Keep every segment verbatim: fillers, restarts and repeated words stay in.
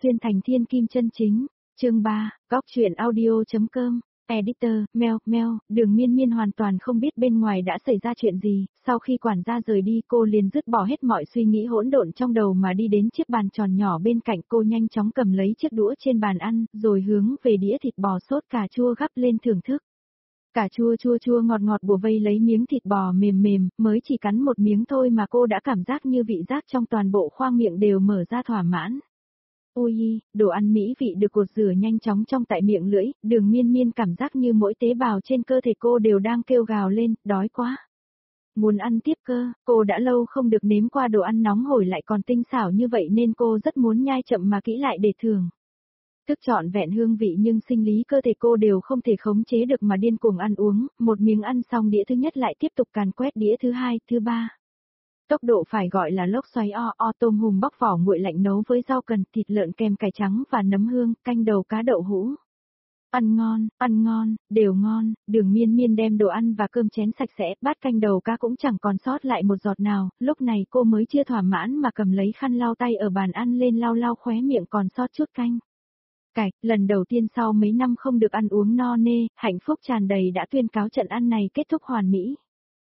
xuyên thành thiên kim chân chính. Chương ba, Góc truyện audio.com. Editor, Mel, Mel, Đường Miên Miên hoàn toàn không biết bên ngoài đã xảy ra chuyện gì, sau khi quản gia rời đi cô liền dứt bỏ hết mọi suy nghĩ hỗn độn trong đầu mà đi đến chiếc bàn tròn nhỏ bên cạnh. Cô nhanh chóng cầm lấy chiếc đũa trên bàn ăn, rồi hướng về đĩa thịt bò sốt cà chua gắp lên thưởng thức. Cà chua chua chua ngọt ngọt bùa vây lấy miếng thịt bò mềm mềm, mới chỉ cắn một miếng thôi mà cô đã cảm giác như vị giác trong toàn bộ khoang miệng đều mở ra thỏa mãn. Ôi, đồ ăn mỹ vị được cột rửa nhanh chóng trong tại miệng lưỡi, Đường Miên Miên cảm giác như mỗi tế bào trên cơ thể cô đều đang kêu gào lên, đói quá. Muốn ăn tiếp cơ, cô đã lâu không được nếm qua đồ ăn nóng hổi lại còn tinh xảo như vậy nên cô rất muốn nhai chậm mà kỹ lại để thưởng. Thức trọn vẹn hương vị nhưng sinh lý cơ thể cô đều không thể khống chế được mà điên cuồng ăn uống, một miếng ăn xong đĩa thứ nhất lại tiếp tục càn quét đĩa thứ hai, thứ ba. Tốc độ phải gọi là lốc xoáy o o. Tôm hùm bóc vỏ nguội lạnh nấu với rau cần, thịt lợn kèm cải trắng và nấm hương, canh đầu cá đậu hũ. Ăn ngon, ăn ngon, đều ngon. Đường Miên Miên đem đồ ăn và cơm chén sạch sẽ, bát canh đầu cá cũng chẳng còn sót lại một giọt nào, lúc này cô mới chưa thỏa mãn mà cầm lấy khăn lau tay ở bàn ăn lên lau lau khóe miệng còn sót chút canh. Cải, lần đầu tiên sau mấy năm không được ăn uống no nê, hạnh phúc tràn đầy đã tuyên cáo trận ăn này kết thúc hoàn mỹ.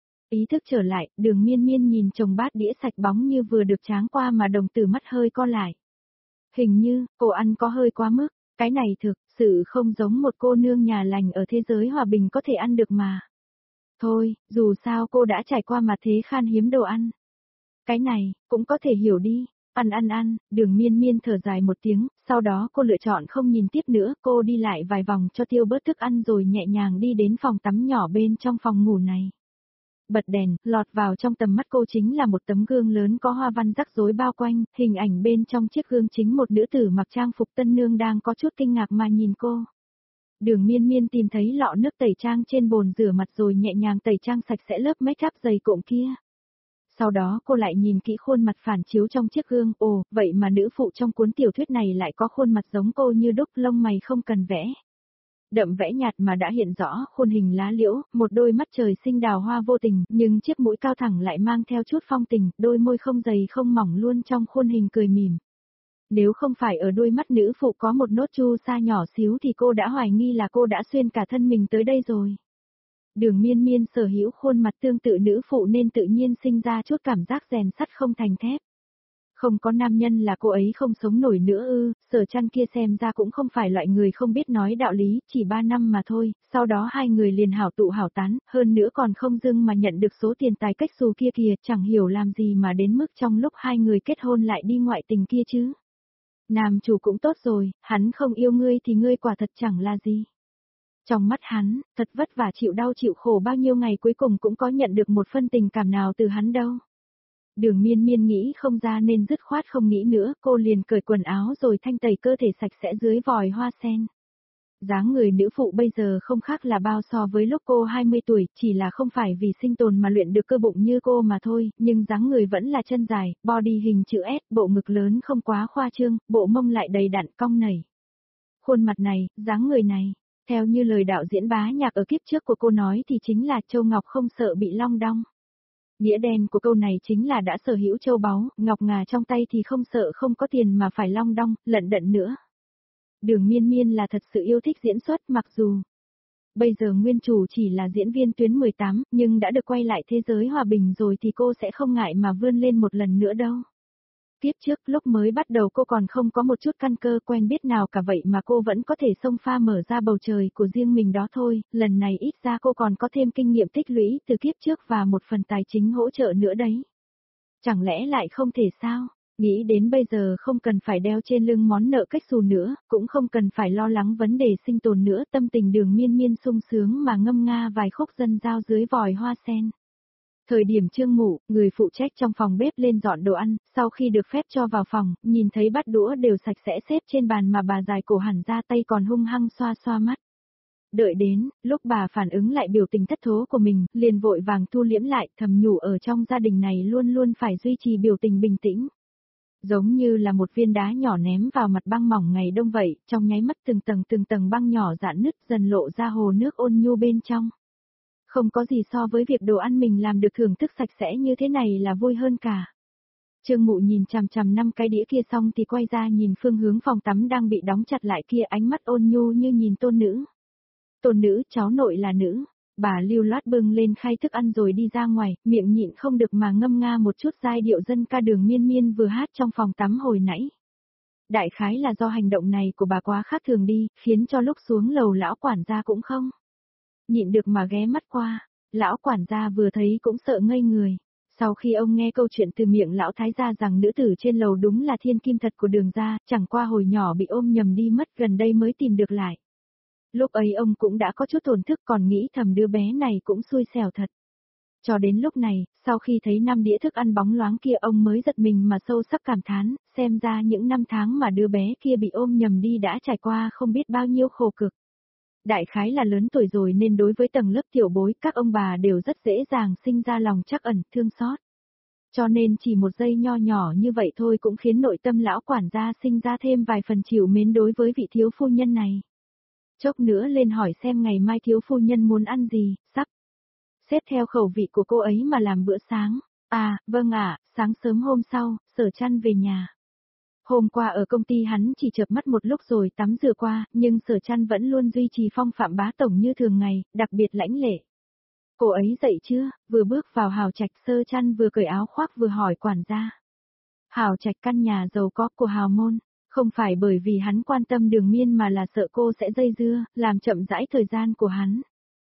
Ý thức trở lại, Đường Miên Miên nhìn chồng bát đĩa sạch bóng như vừa được tráng qua mà đồng tử mắt hơi co lại. Hình như, cô ăn có hơi quá mức, cái này thực sự không giống một cô nương nhà lành ở thế giới hòa bình có thể ăn được mà. Thôi, dù sao cô đã trải qua mà thế khan hiếm đồ ăn. Cái này, cũng có thể hiểu đi. Ăn ăn ăn, Đường Miên Miên thở dài một tiếng, sau đó cô lựa chọn không nhìn tiếp nữa, cô đi lại vài vòng cho tiêu bớt thức ăn rồi nhẹ nhàng đi đến phòng tắm nhỏ bên trong phòng ngủ này. Bật đèn, lọt vào trong tầm mắt cô chính là một tấm gương lớn có hoa văn rắc rối bao quanh, hình ảnh bên trong chiếc gương chính một nữ tử mặc trang phục tân nương đang có chút kinh ngạc mà nhìn cô. Đường Miên Miên tìm thấy lọ nước tẩy trang trên bồn rửa mặt rồi nhẹ nhàng tẩy trang sạch sẽ lớp make up dày cộm kia. Sau đó cô lại nhìn kỹ khuôn mặt phản chiếu trong chiếc gương, ồ, vậy mà nữ phụ trong cuốn tiểu thuyết này lại có khuôn mặt giống cô như đúc, lông mày không cần vẽ. Đậm vẽ nhạt mà đã hiện rõ khuôn hình lá liễu, một đôi mắt trời sinh đào hoa vô tình, nhưng chiếc mũi cao thẳng lại mang theo chút phong tình, đôi môi không dày không mỏng luôn trong khuôn hình cười mỉm. Nếu không phải ở đôi mắt nữ phụ có một nốt chu sa nhỏ xíu thì cô đã hoài nghi là cô đã xuyên cả thân mình tới đây rồi. Đường Miên Miên sở hữu khuôn mặt tương tự nữ phụ nên tự nhiên sinh ra chút cảm giác rèn sắt không thành thép. Không có nam nhân là cô ấy không sống nổi nữa ư, Sở Trăn kia xem ra cũng không phải loại người không biết nói đạo lý, chỉ ba năm mà thôi, sau đó hai người liền hảo tụ hảo tán, hơn nữa còn không dưng mà nhận được số tiền tài cách xù kia kìa, chẳng hiểu làm gì mà đến mức trong lúc hai người kết hôn lại đi ngoại tình kia chứ. Nam chủ cũng tốt rồi, hắn không yêu ngươi thì ngươi quả thật chẳng là gì. Trong mắt hắn, thật vất vả chịu đau chịu khổ bao nhiêu ngày cuối cùng cũng có nhận được một phân tình cảm nào từ hắn đâu. Đường Miên Miên nghĩ không ra nên dứt khoát không nghĩ nữa, cô liền cởi quần áo rồi thanh tẩy cơ thể sạch sẽ dưới vòi hoa sen. Dáng người nữ phụ bây giờ không khác là bao so với lúc cô hai mươi tuổi, chỉ là không phải vì sinh tồn mà luyện được cơ bụng như cô mà thôi, nhưng dáng người vẫn là chân dài, body hình chữ S, bộ ngực lớn không quá khoa trương, bộ mông lại đầy đặn cong nảy. Khuôn mặt này, dáng người này, theo như lời đạo diễn bá nhạc ở kiếp trước của cô nói thì chính là Châu Ngọc không sợ bị long đong. Nghĩa đen của câu này chính là đã sở hữu châu báu, ngọc ngà trong tay thì không sợ không có tiền mà phải long đong, lận đận nữa. Đường Miên Miên là thật sự yêu thích diễn xuất mặc dù bây giờ nguyên chủ chỉ là diễn viên tuyến mười tám, nhưng đã được quay lại thế giới hòa bình rồi thì cô sẽ không ngại mà vươn lên một lần nữa đâu. Tiếp trước lúc mới bắt đầu cô còn không có một chút căn cơ quen biết nào cả vậy mà cô vẫn có thể xông pha mở ra bầu trời của riêng mình đó thôi, lần này ít ra cô còn có thêm kinh nghiệm tích lũy từ kiếp trước và một phần tài chính hỗ trợ nữa đấy. Chẳng lẽ lại không thể sao? Nghĩ đến bây giờ không cần phải đeo trên lưng món nợ cách xù nữa, cũng không cần phải lo lắng vấn đề sinh tồn nữa, tâm tình Đường Miên Miên sung sướng mà ngâm nga vài khúc dân giao dưới vòi hoa sen. Thời điểm trương mụ, người phụ trách trong phòng bếp lên dọn đồ ăn, sau khi được phép cho vào phòng, nhìn thấy bát đũa đều sạch sẽ xếp trên bàn mà bà dài cổ hẳn ra tay còn hung hăng xoa xoa mắt. Đợi đến, lúc bà phản ứng lại biểu tình thất thố của mình, liền vội vàng thu liễm lại, thầm nhủ ở trong gia đình này luôn luôn phải duy trì biểu tình bình tĩnh. Giống như là một viên đá nhỏ ném vào mặt băng mỏng ngày đông vậy, trong nháy mắt từng tầng từng tầng băng nhỏ giãn nứt dần lộ ra hồ nước ôn nhu bên trong. Không có gì so với việc đồ ăn mình làm được thưởng thức sạch sẽ như thế này là vui hơn cả. Trương Mụ nhìn chằm chằm năm cái đĩa kia xong thì quay ra nhìn phương hướng phòng tắm đang bị đóng chặt lại kia, ánh mắt ôn nhu như nhìn tôn nữ. Tôn nữ, cháu nội là nữ. Bà lưu loát bưng lên khay thức ăn rồi đi ra ngoài, miệng nhịn không được mà ngâm nga một chút giai điệu dân ca Đường Miên Miên vừa hát trong phòng tắm hồi nãy. Đại khái là do hành động này của bà quá khác thường đi, khiến cho lúc xuống lầu lão quản gia cũng không nhịn được mà ghé mắt qua. Lão quản gia vừa thấy cũng sợ ngây người. Sau khi ông nghe câu chuyện từ miệng lão thái gia rằng nữ tử trên lầu đúng là thiên kim thật của Đường gia, chẳng qua hồi nhỏ bị ôm nhầm đi mất, gần đây mới tìm được lại. Lúc ấy ông cũng đã có chút thổn thức, còn nghĩ thầm đứa bé này cũng xui xẻo thật. Cho đến lúc này, sau khi thấy năm đĩa thức ăn bóng loáng kia, ông mới giật mình mà sâu sắc cảm thán, xem ra những năm tháng mà đứa bé kia bị ôm nhầm đi đã trải qua không biết bao nhiêu khổ cực. Đại khái là lớn tuổi rồi nên đối với tầng lớp tiểu bối, các ông bà đều rất dễ dàng sinh ra lòng trắc ẩn, thương xót. Cho nên chỉ một giây nho nhỏ như vậy thôi cũng khiến nội tâm lão quản gia sinh ra thêm vài phần chịu mến đối với vị thiếu phu nhân này. Chốc nữa lên hỏi xem ngày mai thiếu phu nhân muốn ăn gì, sắp xếp theo khẩu vị của cô ấy mà làm bữa sáng. À, vâng ạ, sáng sớm hôm sau, Sở Trăn về nhà. Hôm qua ở công ty hắn chỉ chợp mắt một lúc rồi tắm rửa qua, nhưng Sở Trăn vẫn luôn duy trì phong phạm bá tổng như thường ngày, đặc biệt lãnh lệ. Cô ấy dậy chưa? Vừa bước vào hào trạch, Sở Trăn vừa cởi áo khoác vừa hỏi quản gia. Hào trạch căn nhà giàu có của hào môn, không phải bởi vì hắn quan tâm Đường Miên mà là sợ cô sẽ dây dưa, làm chậm rãi thời gian của hắn.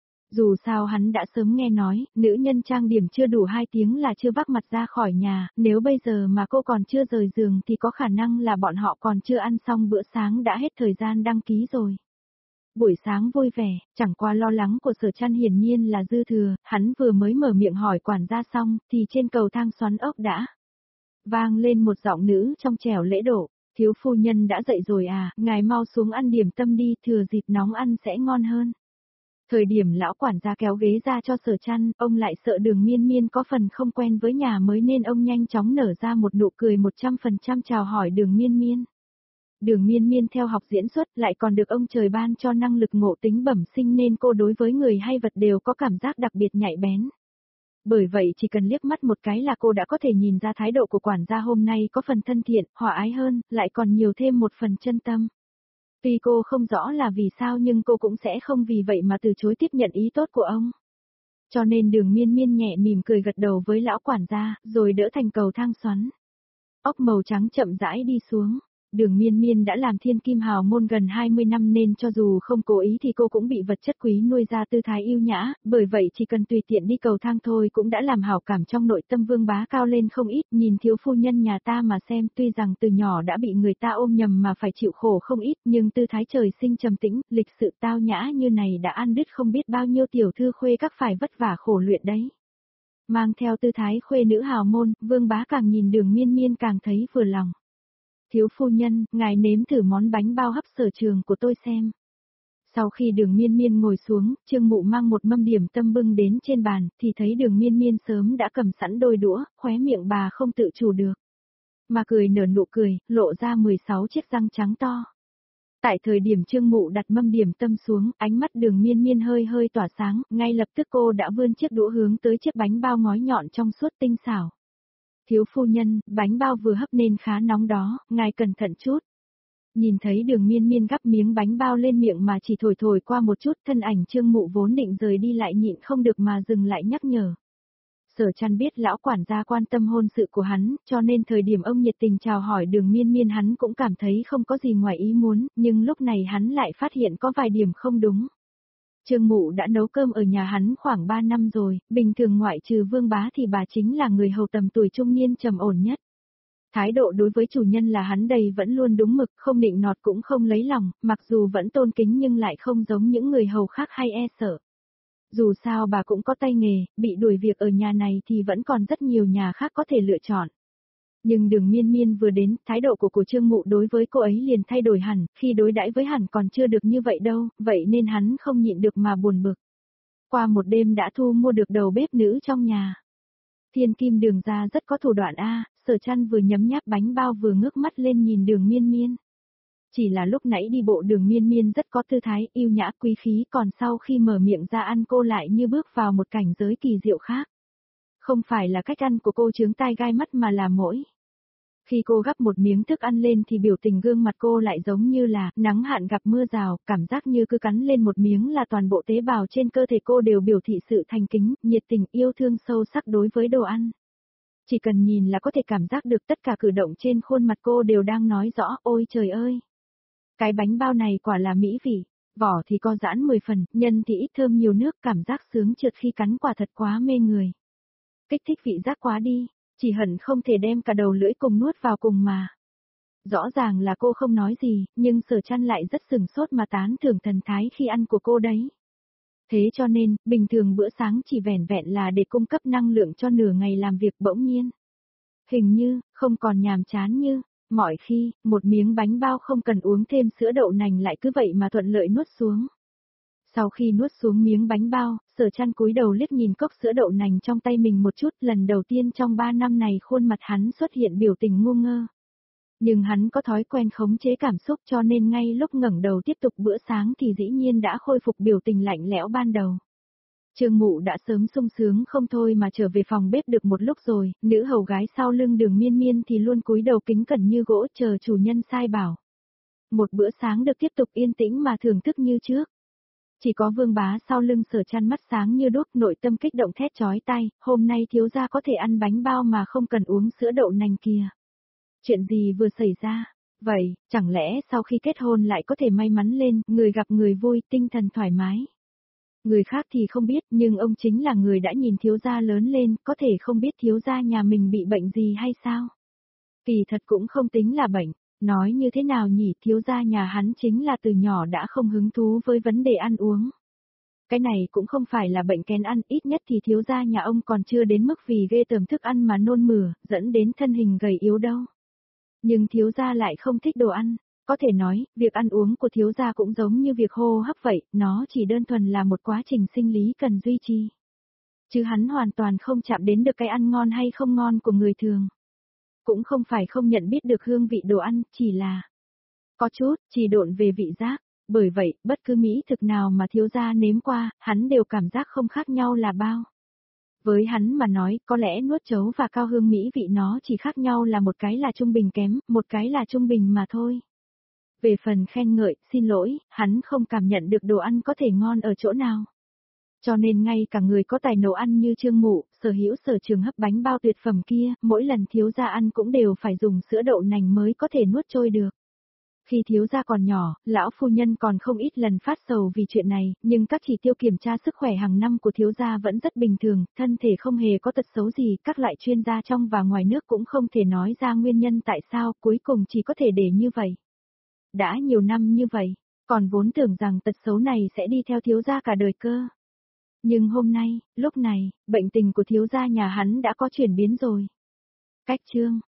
Dù sao hắn đã sớm nghe nói, nữ nhân trang điểm chưa đủ hai tiếng là chưa vác mặt ra khỏi nhà, nếu bây giờ mà cô còn chưa rời giường thì có khả năng là bọn họ còn chưa ăn xong bữa sáng đã hết thời gian đăng ký rồi. Buổi sáng vui vẻ, chẳng qua lo lắng của Sở Trăn hiển nhiên là dư thừa, hắn vừa mới mở miệng hỏi quản gia xong, thì trên cầu thang xoắn ốc đã vang lên một giọng nữ trong trẻo lễ độ. Thiếu phu nhân đã dậy rồi à, ngài mau xuống ăn điểm tâm đi, thừa dịp nóng ăn sẽ ngon hơn. Thời điểm lão quản gia kéo ghế ra cho Sở Trăn, ông lại sợ Đường Miên Miên có phần không quen với nhà mới nên ông nhanh chóng nở ra một nụ cười một trăm phần trăm chào hỏi Đường Miên Miên. Đường Miên Miên theo học diễn xuất lại còn được ông trời ban cho năng lực ngộ tính bẩm sinh nên cô đối với người hay vật đều có cảm giác đặc biệt nhạy bén. Bởi vậy chỉ cần liếc mắt một cái là cô đã có thể nhìn ra thái độ của quản gia hôm nay có phần thân thiện, hòa ái hơn, lại còn nhiều thêm một phần chân tâm. Tuy cô không rõ là vì sao nhưng cô cũng sẽ không vì vậy mà từ chối tiếp nhận ý tốt của ông. Cho nên Đường Miên Miên nhẹ mỉm cười gật đầu với lão quản gia, rồi đỡ thành cầu thang xoắn ốc màu trắng chậm rãi đi xuống. Đường Miên Miên đã làm thiên kim hào môn gần hai mươi năm nên cho dù không cố ý thì cô cũng bị vật chất quý nuôi ra tư thái yêu nhã, bởi vậy chỉ cần tùy tiện đi cầu thang thôi cũng đã làm hảo cảm trong nội tâm Vương Bá cao lên không ít. Nhìn thiếu phu nhân nhà ta mà xem, tuy rằng từ nhỏ đã bị người ta ôm nhầm mà phải chịu khổ không ít, nhưng tư thái trời sinh trầm tĩnh, lịch sự tao nhã như này đã ăn đứt không biết bao nhiêu tiểu thư khuê các phải vất vả khổ luyện đấy. Mang theo tư thái khuê nữ hào môn, Vương Bá càng nhìn Đường Miên Miên càng thấy vừa lòng. Thiếu phu nhân, ngài nếm thử món bánh bao hấp sở trường của tôi xem. Sau khi Đường Miên Miên ngồi xuống, Trương Mụ mang một mâm điểm tâm bưng đến trên bàn, thì thấy Đường Miên Miên sớm đã cầm sẵn đôi đũa, khóe miệng bà không tự chủ được. Mà cười nở nụ cười, lộ ra mười sáu chiếc răng trắng to. Tại thời điểm Trương Mụ đặt mâm điểm tâm xuống, ánh mắt Đường Miên Miên hơi hơi tỏa sáng, ngay lập tức cô đã vươn chiếc đũa hướng tới chiếc bánh bao ngói nhọn trong suốt tinh xảo. Thiếu phu nhân, bánh bao vừa hấp nên khá nóng đó, ngài cẩn thận chút. Nhìn thấy Đường Miên Miên gắp miếng bánh bao lên miệng mà chỉ thổi thổi qua một chút, thân ảnh Trương Mụ vốn định rời đi lại nhịn không được mà dừng lại nhắc nhở. Sở Trăn biết lão quản gia quan tâm hôn sự của hắn, cho nên thời điểm ông nhiệt tình chào hỏi Đường Miên Miên hắn cũng cảm thấy không có gì ngoài ý muốn, nhưng lúc này hắn lại phát hiện có vài điểm không đúng. Trương Mụ đã nấu cơm ở nhà hắn khoảng ba năm rồi, bình thường ngoại trừ Vương Bá thì bà chính là người hầu tầm tuổi trung niên trầm ổn nhất. Thái độ đối với chủ nhân là hắn đây vẫn luôn đúng mực, không nịnh nọt cũng không lấy lòng, mặc dù vẫn tôn kính nhưng lại không giống những người hầu khác hay e sợ. Dù sao bà cũng có tay nghề, bị đuổi việc ở nhà này thì vẫn còn rất nhiều nhà khác có thể lựa chọn. Nhưng Đường Miên Miên vừa đến, thái độ của cô Trương Mụ đối với cô ấy liền thay đổi hẳn, khi đối đãi với hắn còn chưa được như vậy đâu, vậy nên hắn không nhịn được mà buồn bực. Qua một đêm đã thu mua được đầu bếp nữ trong nhà. Thiên kim Đường gia rất có thủ đoạn a, Sở Trăn vừa nhấm nháp bánh bao vừa ngước mắt lên nhìn Đường Miên Miên. Chỉ là lúc nãy đi bộ Đường Miên Miên rất có tư thái, yêu nhã quý khí, còn sau khi mở miệng ra ăn cô lại như bước vào một cảnh giới kỳ diệu khác. Không phải là cách ăn của cô chướng tai gai mắt mà là mỗi Khi cô gắp một miếng thức ăn lên thì biểu tình gương mặt cô lại giống như là nắng hạn gặp mưa rào, cảm giác như cứ cắn lên một miếng là toàn bộ tế bào trên cơ thể cô đều biểu thị sự thành kính, nhiệt tình, yêu thương sâu sắc đối với đồ ăn. Chỉ cần nhìn là có thể cảm giác được tất cả cử động trên khuôn mặt cô đều đang nói rõ, ôi trời ơi! Cái bánh bao này quả là mỹ vị, vỏ thì co giãn mười phần, nhân thì ít thơm nhiều nước, cảm giác sướng trượt khi cắn quả thật quá mê người. Kích thích vị giác quá đi, chỉ hận không thể đem cả đầu lưỡi cùng nuốt vào cùng mà. Rõ ràng là cô không nói gì, nhưng Sở Trăn lại rất sừng sốt mà tán thưởng thần thái khi ăn của cô đấy. Thế cho nên, bình thường bữa sáng chỉ vẻn vẹn là để cung cấp năng lượng cho nửa ngày làm việc bỗng nhiên. Hình như, không còn nhàm chán như, mọi khi, một miếng bánh bao không cần uống thêm sữa đậu nành lại cứ vậy mà thuận lợi nuốt xuống. Sau khi nuốt xuống miếng bánh bao, Sở Trăn cúi đầu liếc nhìn cốc sữa đậu nành trong tay mình một chút, lần đầu tiên trong ba năm này khuôn mặt hắn xuất hiện biểu tình ngu ngơ. Nhưng hắn có thói quen khống chế cảm xúc cho nên ngay lúc ngẩng đầu tiếp tục bữa sáng thì dĩ nhiên đã khôi phục biểu tình lạnh lẽo ban đầu. Trương Mụ đã sớm sung sướng không thôi mà trở về phòng bếp được một lúc rồi, nữ hầu gái sau lưng Đường Miên Miên thì luôn cúi đầu kính cẩn như gỗ chờ chủ nhân sai bảo. Một bữa sáng được tiếp tục yên tĩnh mà thưởng thức như trước. Chỉ có Vương Bá sau lưng Sở Trăn mắt sáng như đuốc, nội tâm kích động thét chói tai, hôm nay thiếu gia có thể ăn bánh bao mà không cần uống sữa đậu nành kìa. Chuyện gì vừa xảy ra? Vậy, chẳng lẽ sau khi kết hôn lại có thể may mắn lên, người gặp người vui, tinh thần thoải mái? Người khác thì không biết, nhưng ông chính là người đã nhìn thiếu gia lớn lên, có thể không biết thiếu gia nhà mình bị bệnh gì hay sao? Kỳ thật cũng không tính là bệnh, nói như thế nào nhỉ, thiếu gia nhà hắn chính là từ nhỏ đã không hứng thú với vấn đề ăn uống. Cái này cũng không phải là bệnh kén ăn, ít nhất thì thiếu gia nhà ông còn chưa đến mức vì ghê tởm thức ăn mà nôn mửa, dẫn đến thân hình gầy yếu đâu. Nhưng thiếu gia lại không thích đồ ăn. Có thể nói, việc ăn uống của thiếu gia cũng giống như việc hô hấp vậy, nó chỉ đơn thuần là một quá trình sinh lý cần duy trì. Chứ hắn hoàn toàn không chạm đến được cái ăn ngon hay không ngon của người thường. Cũng không phải không nhận biết được hương vị đồ ăn, chỉ là có chút, trì độn về vị giác. Bởi vậy, bất cứ mỹ thực nào mà thiếu gia nếm qua, hắn đều cảm giác không khác nhau là bao. Với hắn mà nói, có lẽ nuốt trấu và cao hương mỹ vị nó chỉ khác nhau là một cái là trung bình kém, một cái là trung bình mà thôi. Về phần khen ngợi, xin lỗi, hắn không cảm nhận được đồ ăn có thể ngon ở chỗ nào. Cho nên ngay cả người có tài nấu ăn như Trương Mụ, sở hữu sở trường hấp bánh bao tuyệt phẩm kia, mỗi lần thiếu gia ăn cũng đều phải dùng sữa đậu nành mới có thể nuốt trôi được. Khi thiếu gia còn nhỏ, lão phu nhân còn không ít lần phát sầu vì chuyện này, nhưng các chỉ tiêu kiểm tra sức khỏe hàng năm của thiếu gia vẫn rất bình thường, thân thể không hề có tật xấu gì, các loại chuyên gia trong và ngoài nước cũng không thể nói ra nguyên nhân tại sao, cuối cùng chỉ có thể để như vậy. Đã nhiều năm như vậy, còn vốn tưởng rằng tật xấu này sẽ đi theo thiếu gia cả đời cơ. Nhưng hôm nay, lúc này, bệnh tình của thiếu gia nhà hắn đã có chuyển biến rồi. Cách chương